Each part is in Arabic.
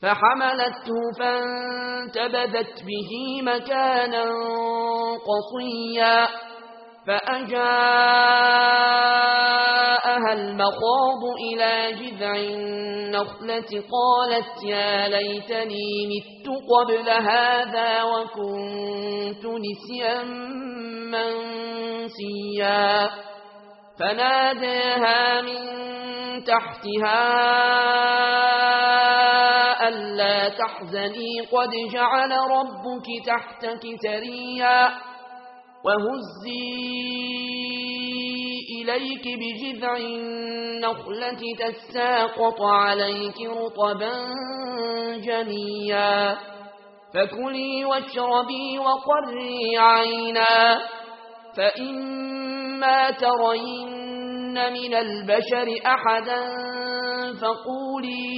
فحملته فانتبذت به مكانا قصيا فأجاءها المخاض إلى جذع النخلة قالت يا ليتني مت قبل هذا وكنت نسيا منسيا فناداها من تحتها ألا تحزني قد جعل ربك تحتك سريا وهزي إليك بجذع النخلة تساقط عليك رطبا جنيا فكلي واشربي وقري عينا فإما ترين من البشر أحدا فقولي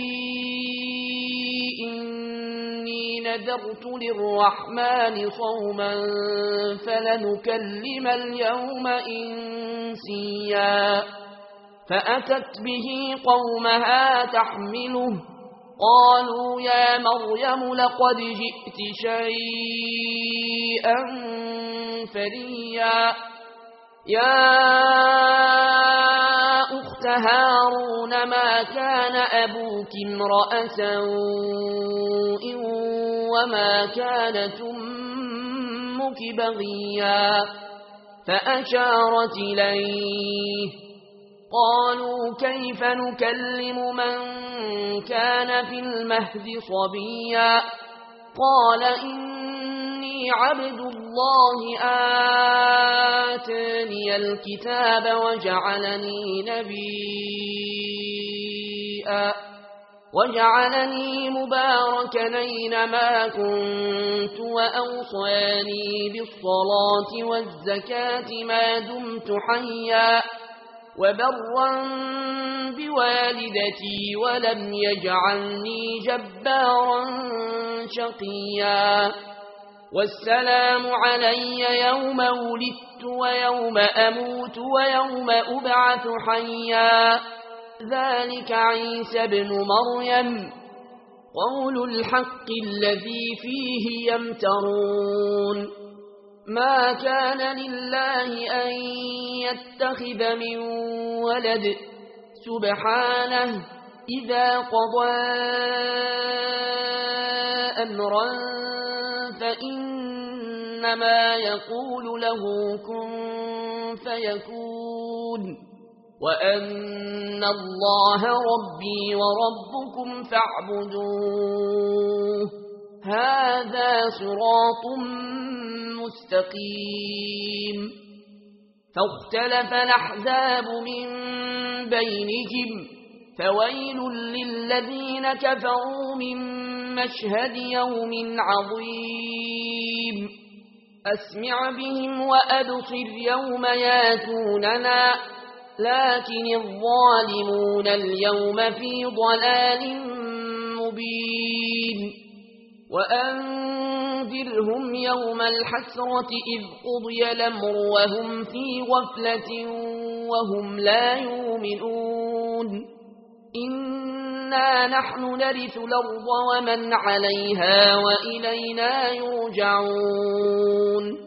إني نذرت للرحمن صوما فلنكلم اليوم إنسيا فأتت به قومها تحمله قالوا يا مريم لقد جئت شيئا فريا يا أخت هارون ما كان أبوك امرأ سوء وما كانت أمك بغيا فأشارت إليه قالوا كيف نكلم من كان في المهد صبيا قال إني عبد الله آتاني الكتاب وجعلني مباركا أينما كنت وأوصاني بالصلاة والزكاة ما دمت حيا وبرا بوالدتي ولم يجعلني جبارا شقيا والسلام علي يوم ولدت ويوم أموت ويوم أبعث حيا ذلك عيسى بن مريم قول الحق الذي فيه يمترون ما كان لله أن يتخذ من ولد سبحانه إذا قضى أمرا فإنما يقول له كن فيكون وأن الله ربي وربكم فاعبدوه هذا صراط مستقيم فاختلف الأحزاب من بينهم فويل للذين كفروا من مشهد يوم عظيم أسمع بهم وأبصر يوم ياتوننا لكن الظالمون اليوم في ضلال مبين وأنذرهم يوم الحسرة إذ قضي الأمر وهم في غفلة وهم لا يؤمنون إنا نحن نرث الأرض ومن عليها وإلينا يرجعون